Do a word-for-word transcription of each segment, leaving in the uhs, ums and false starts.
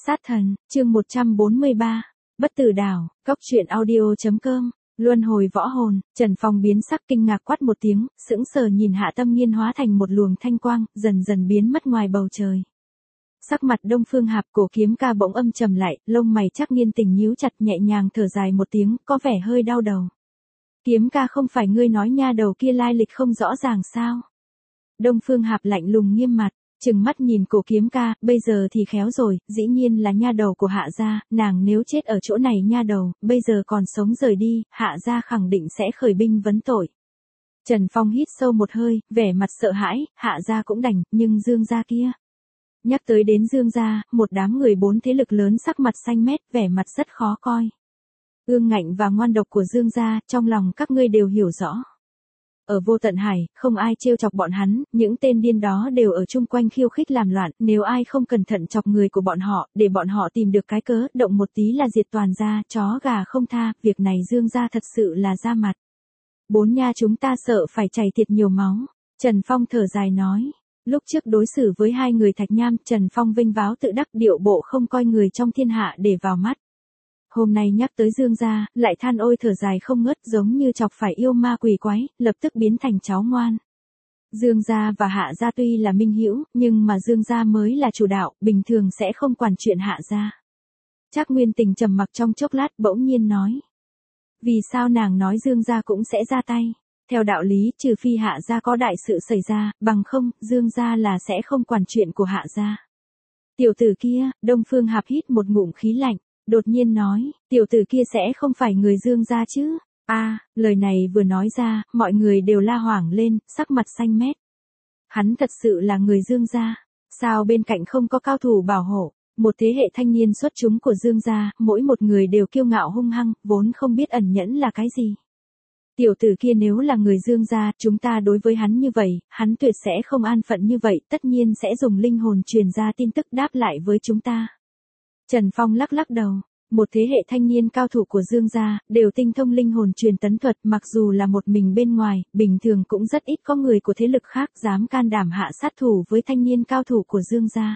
Sát thần, chương một trăm bốn mươi ba, Bất tử đảo, cốc truyện audio.com, luân hồi võ hồn. Trần Phong biến sắc kinh ngạc quát một tiếng, sững sờ nhìn Hạ Tâm Nghiên hóa thành một luồng thanh quang, dần dần biến mất ngoài bầu trời. Sắc mặt Đông Phương Hạp Cổ Kiếm Ca bỗng âm trầm lại, lông mày Trác Nghiên Tình nhíu chặt, nhẹ nhàng thở dài một tiếng, có vẻ hơi đau đầu. Kiếm Ca, không phải ngươi nói nha đầu kia lai lịch không rõ ràng sao? Đông Phương Hạp lạnh lùng nghiêm mặt, trừng mắt nhìn Cổ Kiếm Ca, bây giờ thì khéo rồi, dĩ nhiên là nha đầu của Hạ gia, nàng nếu chết ở chỗ này nha đầu, bây giờ còn sống rời đi, Hạ gia khẳng định sẽ khởi binh vấn tội. Trần Phong hít sâu một hơi, vẻ mặt sợ hãi, Hạ gia cũng đành, nhưng Dương gia kia. Nhắc tới đến Dương gia, một đám người bốn thế lực lớn sắc mặt xanh mét, vẻ mặt rất khó coi. Ương ngạnh và ngoan độc của Dương gia, trong lòng các ngươi đều hiểu rõ. Ở Vô Tận Hải, không ai trêu chọc bọn hắn, những tên điên đó đều ở chung quanh khiêu khích làm loạn, nếu ai không cẩn thận chọc người của bọn họ, để bọn họ tìm được cái cớ, động một tí là diệt toàn gia, chó gà không tha, việc này Dương gia thật sự là ra mặt. Bốn nha chúng ta sợ phải chảy thiệt nhiều máu. Trần Phong thở dài nói. Lúc trước đối xử với hai người Thạch Nham, Trần Phong vinh váo tự đắc, điệu bộ không coi người trong thiên hạ để vào mắt. Hôm nay nhắc tới Dương gia, lại than ôi thở dài không ngớt, giống như chọc phải yêu ma quỷ quái, lập tức biến thành cháu ngoan. Dương gia và Hạ gia tuy là minh hữu, nhưng mà Dương gia mới là chủ đạo, bình thường sẽ không quản chuyện Hạ gia. Trác Nguyên Tình trầm mặc trong chốc lát, bỗng nhiên nói. Vì sao nàng nói Dương gia cũng sẽ ra tay? Theo đạo lý, trừ phi Hạ gia có đại sự xảy ra, bằng không, Dương gia là sẽ không quản chuyện của Hạ gia. Tiểu tử kia, Đông Phương Hạp hít một ngụm khí lạnh, đột nhiên nói, tiểu tử kia sẽ không phải người Dương gia chứ? A, à, lời này vừa nói ra, mọi người đều la hoảng lên, sắc mặt xanh mét. Hắn thật sự là người Dương gia, sao bên cạnh không có cao thủ bảo hộ? Một thế hệ thanh niên xuất chúng của Dương gia, mỗi một người đều kiêu ngạo hung hăng, vốn không biết ẩn nhẫn là cái gì. Tiểu tử kia nếu là người Dương gia, chúng ta đối với hắn như vậy, hắn tuyệt sẽ không an phận như vậy, tất nhiên sẽ dùng linh hồn truyền ra tin tức đáp lại với chúng ta. Trần Phong lắc lắc đầu, một thế hệ thanh niên cao thủ của Dương gia, đều tinh thông linh hồn truyền tấn thuật, mặc dù là một mình bên ngoài, bình thường cũng rất ít có người của thế lực khác dám can đảm hạ sát thủ với thanh niên cao thủ của Dương gia.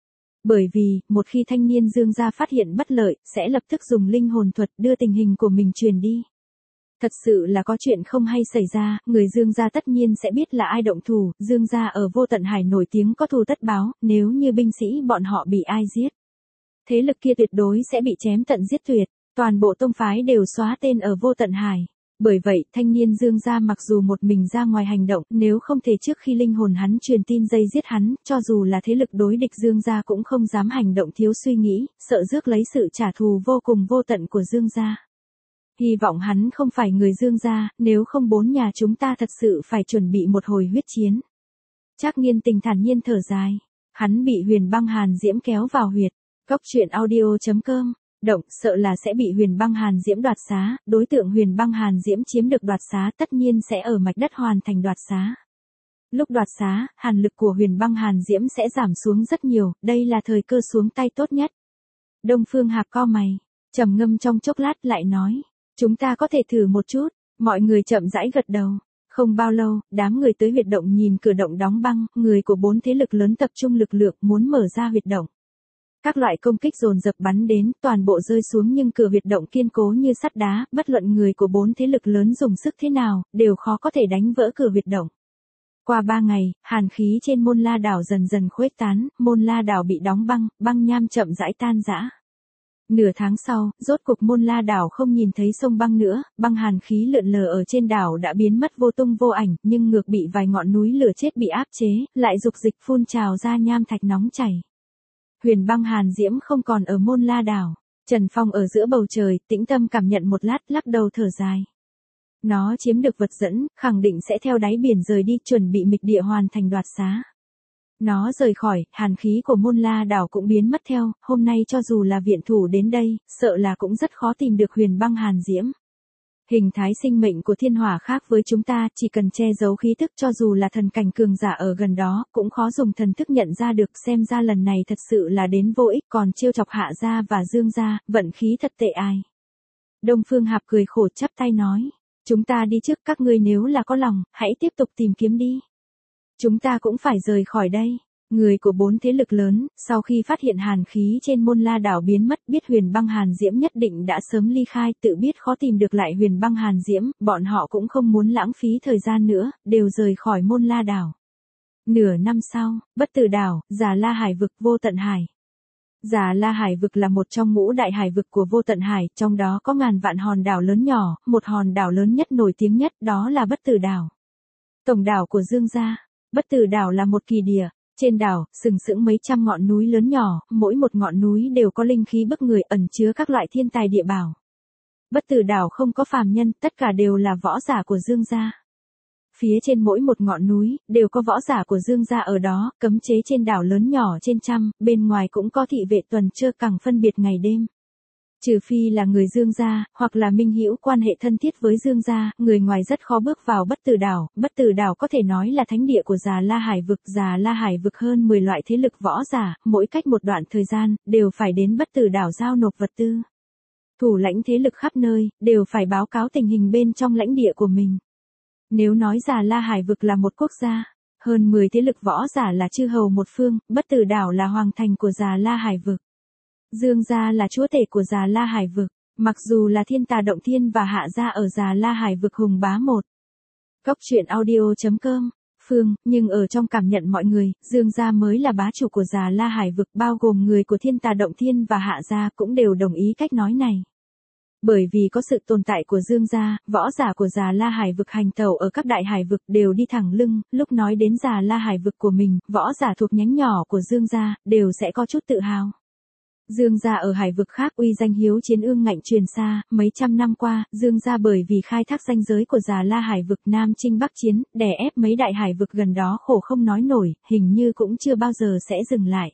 Bởi vì, một khi thanh niên Dương gia phát hiện bất lợi, sẽ lập tức dùng linh hồn thuật đưa tình hình của mình truyền đi. Thật sự là có chuyện không hay xảy ra, người Dương gia tất nhiên sẽ biết là ai động thủ, Dương gia ở Vô Tận Hải nổi tiếng có thù tất báo, nếu như binh sĩ bọn họ bị ai giết. Thế lực kia tuyệt đối sẽ bị chém tận giết tuyệt, toàn bộ tông phái đều xóa tên ở Vô Tận Hải. Bởi vậy, thanh niên Dương gia mặc dù một mình ra ngoài hành động, nếu không thể trước khi linh hồn hắn truyền tin dây giết hắn, cho dù là thế lực đối địch Dương gia cũng không dám hành động thiếu suy nghĩ, sợ rước lấy sự trả thù vô cùng vô tận của Dương gia. Hy vọng hắn không phải người Dương gia, nếu không bốn nhà chúng ta thật sự phải chuẩn bị một hồi huyết chiến. Trác Nghiên Tình thản nhiên thở dài, hắn bị Huyền Băng Hàn Diễm kéo vào huyệt. Cốc truyện audio.com, động, sợ là sẽ bị Huyền Băng Hàn Diễm đoạt xá, đối tượng Huyền Băng Hàn Diễm chiếm được đoạt xá tất nhiên sẽ ở mạch đất hoàn thành đoạt xá. Lúc đoạt xá, hàn lực của Huyền Băng Hàn Diễm sẽ giảm xuống rất nhiều, đây là thời cơ xuống tay tốt nhất. Đông Phương Hạp co mày, trầm ngâm trong chốc lát lại nói, chúng ta có thể thử một chút, mọi người chậm rãi gật đầu. Không bao lâu, đám người tới huyệt động nhìn cửa động đóng băng, người của bốn thế lực lớn tập trung lực lượng muốn mở ra huyệt động. Các loại công kích dồn dập bắn đến, toàn bộ rơi xuống nhưng cửa huyệt động kiên cố như sắt đá, bất luận người của bốn thế lực lớn dùng sức thế nào, đều khó có thể đánh vỡ cửa huyệt động. Qua ba ngày, hàn khí trên Môn La đảo dần dần khuếch tán, Môn La đảo bị đóng băng, băng nham chậm rãi tan rã. Nửa tháng sau, rốt cục Môn La đảo không nhìn thấy sông băng nữa, băng hàn khí lượn lờ ở trên đảo đã biến mất vô tung vô ảnh, nhưng ngược bị vài ngọn núi lửa chết bị áp chế, lại dục dịch phun trào ra nham thạch nóng chảy. Huyền Băng Hàn Diễm không còn ở Môn La đảo. Trần Phong ở giữa bầu trời, tĩnh tâm cảm nhận một lát, lắc đầu thở dài. Nó chiếm được vật dẫn, khẳng định sẽ theo đáy biển rời đi, chuẩn bị mịch địa hoàn thành đoạt xá. Nó rời khỏi, hàn khí của Môn La đảo cũng biến mất theo, hôm nay cho dù là viện thủ đến đây, sợ là cũng rất khó tìm được Huyền Băng Hàn Diễm. Hình thái sinh mệnh của thiên hỏa khác với chúng ta, chỉ cần che giấu khí thức cho dù là thần cảnh cường giả ở gần đó, cũng khó dùng thần thức nhận ra được, xem ra lần này thật sự là đến vô ích, còn trêu chọc Hạ gia và Dương gia, vận khí thật tệ ai. Đông Phương Hạp cười khổ chắp tay nói, chúng ta đi trước, các ngươi nếu là có lòng, hãy tiếp tục tìm kiếm đi. Chúng ta cũng phải rời khỏi đây. Người của bốn thế lực lớn, sau khi phát hiện hàn khí trên Môn La đảo biến mất, biết Huyền Băng Hàn Diễm nhất định đã sớm ly khai, tự biết khó tìm được lại Huyền Băng Hàn Diễm, bọn họ cũng không muốn lãng phí thời gian nữa, đều rời khỏi Môn La đảo. Nửa năm sau, Bất Tử đảo, Già La Hải vực, Vô Tận Hải. Già La Hải vực là một trong ngũ đại hải vực của Vô Tận Hải, trong đó có ngàn vạn hòn đảo lớn nhỏ, một hòn đảo lớn nhất nổi tiếng nhất đó là Bất Tử đảo. Tổng đảo của Dương gia. Bất Tử đảo là một kỳ địa. Trên đảo, sừng sững mấy trăm ngọn núi lớn nhỏ, mỗi một ngọn núi đều có linh khí bức người, ẩn chứa các loại thiên tài địa bảo. Bất Tử đảo không có phàm nhân, tất cả đều là võ giả của Dương gia. Phía trên mỗi một ngọn núi, đều có võ giả của Dương gia ở đó, cấm chế trên đảo lớn nhỏ trên trăm, bên ngoài cũng có thị vệ tuần trơ cẳng phân biệt ngày đêm. Trừ phi là người Dương gia, hoặc là minh hữu quan hệ thân thiết với Dương gia, người ngoài rất khó bước vào Bất Tử đảo. Bất Tử đảo có thể nói là thánh địa của Già La Hải vực. Già La Hải vực hơn mười loại thế lực võ giả, mỗi cách một đoạn thời gian, đều phải đến Bất Tử đảo giao nộp vật tư. Thủ lãnh thế lực khắp nơi, đều phải báo cáo tình hình bên trong lãnh địa của mình. Nếu nói Già La Hải vực là một quốc gia, hơn mười thế lực võ giả là chư hầu một phương, Bất Tử đảo là hoàng thành của Già La Hải vực. Dương gia là chúa tể của Già La Hải vực, mặc dù là Thiên Tà Động Thiên và Hạ gia ở Già La Hải vực hùng bá một. Cốc truyện audio chấm com, Phương, nhưng ở trong cảm nhận mọi người, Dương gia mới là bá chủ của Già La Hải vực, bao gồm người của Thiên Tà Động Thiên và Hạ gia cũng đều đồng ý cách nói này. Bởi vì có sự tồn tại của Dương gia, võ giả của Già La Hải vực hành tẩu ở các đại hải vực đều đi thẳng lưng, lúc nói đến Già La Hải vực của mình, võ giả thuộc nhánh nhỏ của Dương gia, đều sẽ có chút tự hào. Dương gia ở hải vực khác uy danh hiếu chiến ương ngạnh truyền xa, mấy trăm năm qua, Dương gia bởi vì khai thác ranh giới của Già La Hải vực Nam chinh Bắc chiến, đè ép mấy đại hải vực gần đó khổ không nói nổi, hình như cũng chưa bao giờ sẽ dừng lại.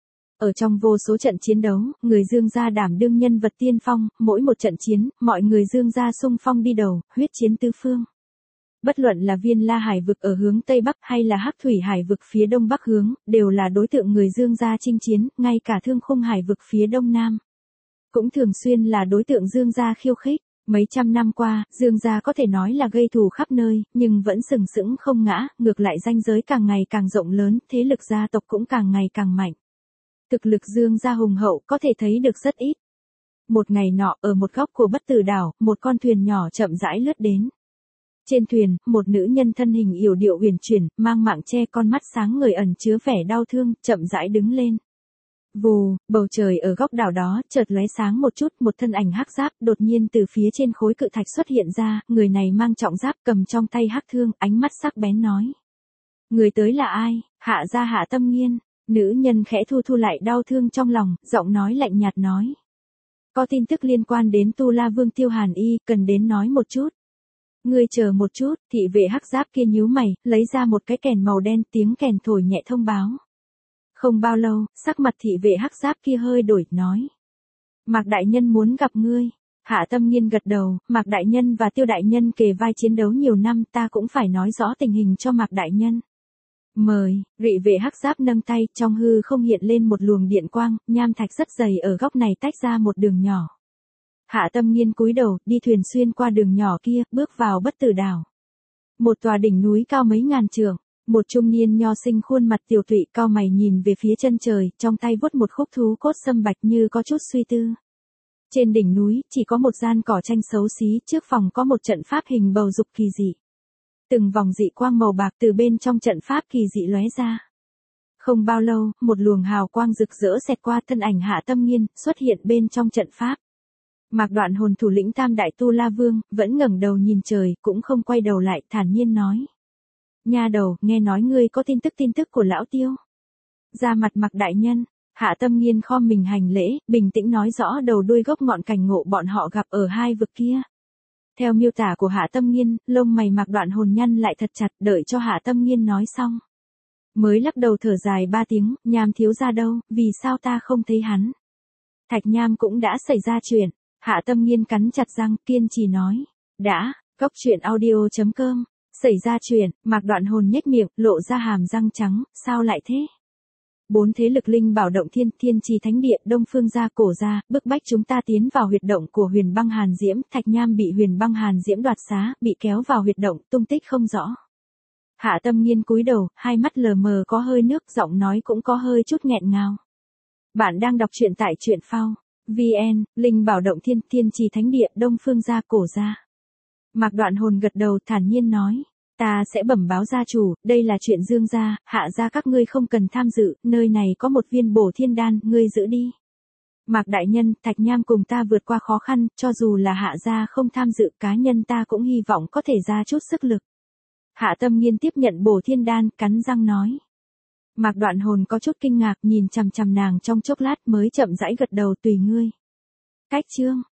Ở trong vô số trận chiến đấu, người Dương gia đảm đương nhân vật tiên phong, mỗi một trận chiến, mọi người Dương gia xung phong đi đầu, huyết chiến tứ phương. Bất luận là Viên La Hải vực ở hướng Tây Bắc hay là Hắc Thủy Hải vực phía Đông Bắc hướng, đều là đối tượng người Dương gia chinh chiến, ngay cả Thương Khung Hải vực phía Đông Nam. Cũng thường xuyên là đối tượng Dương gia khiêu khích. Mấy trăm năm qua, Dương gia có thể nói là gây thù khắp nơi, nhưng vẫn sừng sững không ngã, ngược lại ranh giới càng ngày càng rộng lớn, thế lực gia tộc cũng càng ngày càng mạnh. Thực lực Dương gia hùng hậu có thể thấy được rất ít. Một ngày nọ, ở một góc của Bất Tử đảo, một con thuyền nhỏ chậm rãi lướt đến. Trên thuyền, một nữ nhân thân hình yểu điệu huyền chuyển, mang mạng che con mắt sáng ngời ẩn chứa vẻ đau thương, chậm rãi đứng lên. Vù, bầu trời ở góc đảo đó, chợt lóe sáng một chút, một thân ảnh hắc giáp, đột nhiên từ phía trên khối cự thạch xuất hiện ra, người này mang trọng giáp cầm trong tay hắc thương, ánh mắt sắc bén nói. Người tới là ai? Hạ gia Hạ Tâm Nghiên. Nữ nhân khẽ thu thu lại đau thương trong lòng, giọng nói lạnh nhạt nói. Có tin tức liên quan đến Tu La Vương Tiêu Hàn Y, cần đến nói một chút. Ngươi chờ một chút, thị vệ hắc giáp kia nhíu mày, lấy ra một cái kèn màu đen, tiếng kèn thổi nhẹ thông báo. Không bao lâu, sắc mặt thị vệ hắc giáp kia hơi đổi, nói. Mạc đại nhân muốn gặp ngươi. Hạ Tâm Nghiên gật đầu, Mạc đại nhân và Tiêu đại nhân kề vai chiến đấu nhiều năm, ta cũng phải nói rõ tình hình cho Mạc đại nhân. Mời, rị vệ hắc giáp nâng tay, trong hư không hiện lên một luồng điện quang, nham thạch rất dày ở góc này tách ra một đường nhỏ. Hạ Tâm Nghiên cúi đầu, đi thuyền xuyên qua đường nhỏ kia, bước vào Bất Tử đảo. Một tòa đỉnh núi cao mấy ngàn trượng, một trung niên nho sinh khuôn mặt tiểu tụy cao mày nhìn về phía chân trời, trong tay vuốt một khúc thú cốt sâm bạch như có chút suy tư. Trên đỉnh núi, chỉ có một gian cỏ tranh xấu xí, trước phòng có một trận pháp hình bầu dục kỳ dị. Từng vòng dị quang màu bạc từ bên trong trận pháp kỳ dị lóe ra. Không bao lâu, một luồng hào quang rực rỡ xẹt qua thân ảnh Hạ Tâm Nghiên, xuất hiện bên trong trận pháp. Mạc Đoạn Hồn thủ lĩnh Tam Đại Tu La Vương, vẫn ngẩng đầu nhìn trời, cũng không quay đầu lại, thản nhiên nói. Nha đầu, nghe nói ngươi có tin tức tin tức của lão Tiêu. Ra mặt Mạc đại nhân, Hạ Tâm Nghiên khom mình hành lễ, bình tĩnh nói rõ đầu đuôi gốc ngọn cảnh ngộ bọn họ gặp ở hai vực kia. Theo miêu tả của Hạ Tâm Nghiên, lông mày Mạc Đoạn Hồn nhăn lại thật chặt, đợi cho Hạ Tâm Nghiên nói xong. Mới lắc đầu thở dài ba tiếng, Nham thiếu ra đâu, vì sao ta không thấy hắn. Thạch Nham cũng đã xảy ra chuyện. Hạ Tâm Nghiên cắn chặt răng, kiên trì nói. Đã, cốc truyện audio chấm com. Xảy ra chuyện, Mạc Đoạn Hồn nhếch miệng, lộ ra hàm răng trắng, sao lại thế? Bốn thế lực linh bảo động thiên, thiên trì thánh địa, đông phương gia, cổ gia, bức bách chúng ta tiến vào huyệt động của Huyền Băng Hàn Diễm, Thạch Nham bị Huyền Băng Hàn Diễm đoạt xá, bị kéo vào huyệt động, tung tích không rõ. Hạ Tâm Nghiên cúi đầu, hai mắt lờ mờ có hơi nước, giọng nói cũng có hơi chút nghẹn ngào. Bạn đang đọc truyện tại truyện phao. vê en, Linh Bảo Động Thiên, Thiên Trì Thánh Địa, Đông Phương gia, Cổ gia. Mạc Đoạn Hồn gật đầu thản nhiên nói. Ta sẽ bẩm báo gia chủ, đây là chuyện Dương gia, Hạ gia các ngươi không cần tham dự, nơi này có một viên bổ thiên đan, ngươi giữ đi. Mạc đại nhân, Thạch Nham cùng ta vượt qua khó khăn, cho dù là Hạ gia không tham dự, cá nhân ta cũng hy vọng có thể ra chút sức lực. Hạ Tâm Nghiên tiếp nhận bổ thiên đan, cắn răng nói. Mạc Đoạn Hồn có chút kinh ngạc, nhìn chằm chằm nàng trong chốc lát mới chậm rãi gật đầu, tùy ngươi. Cách chương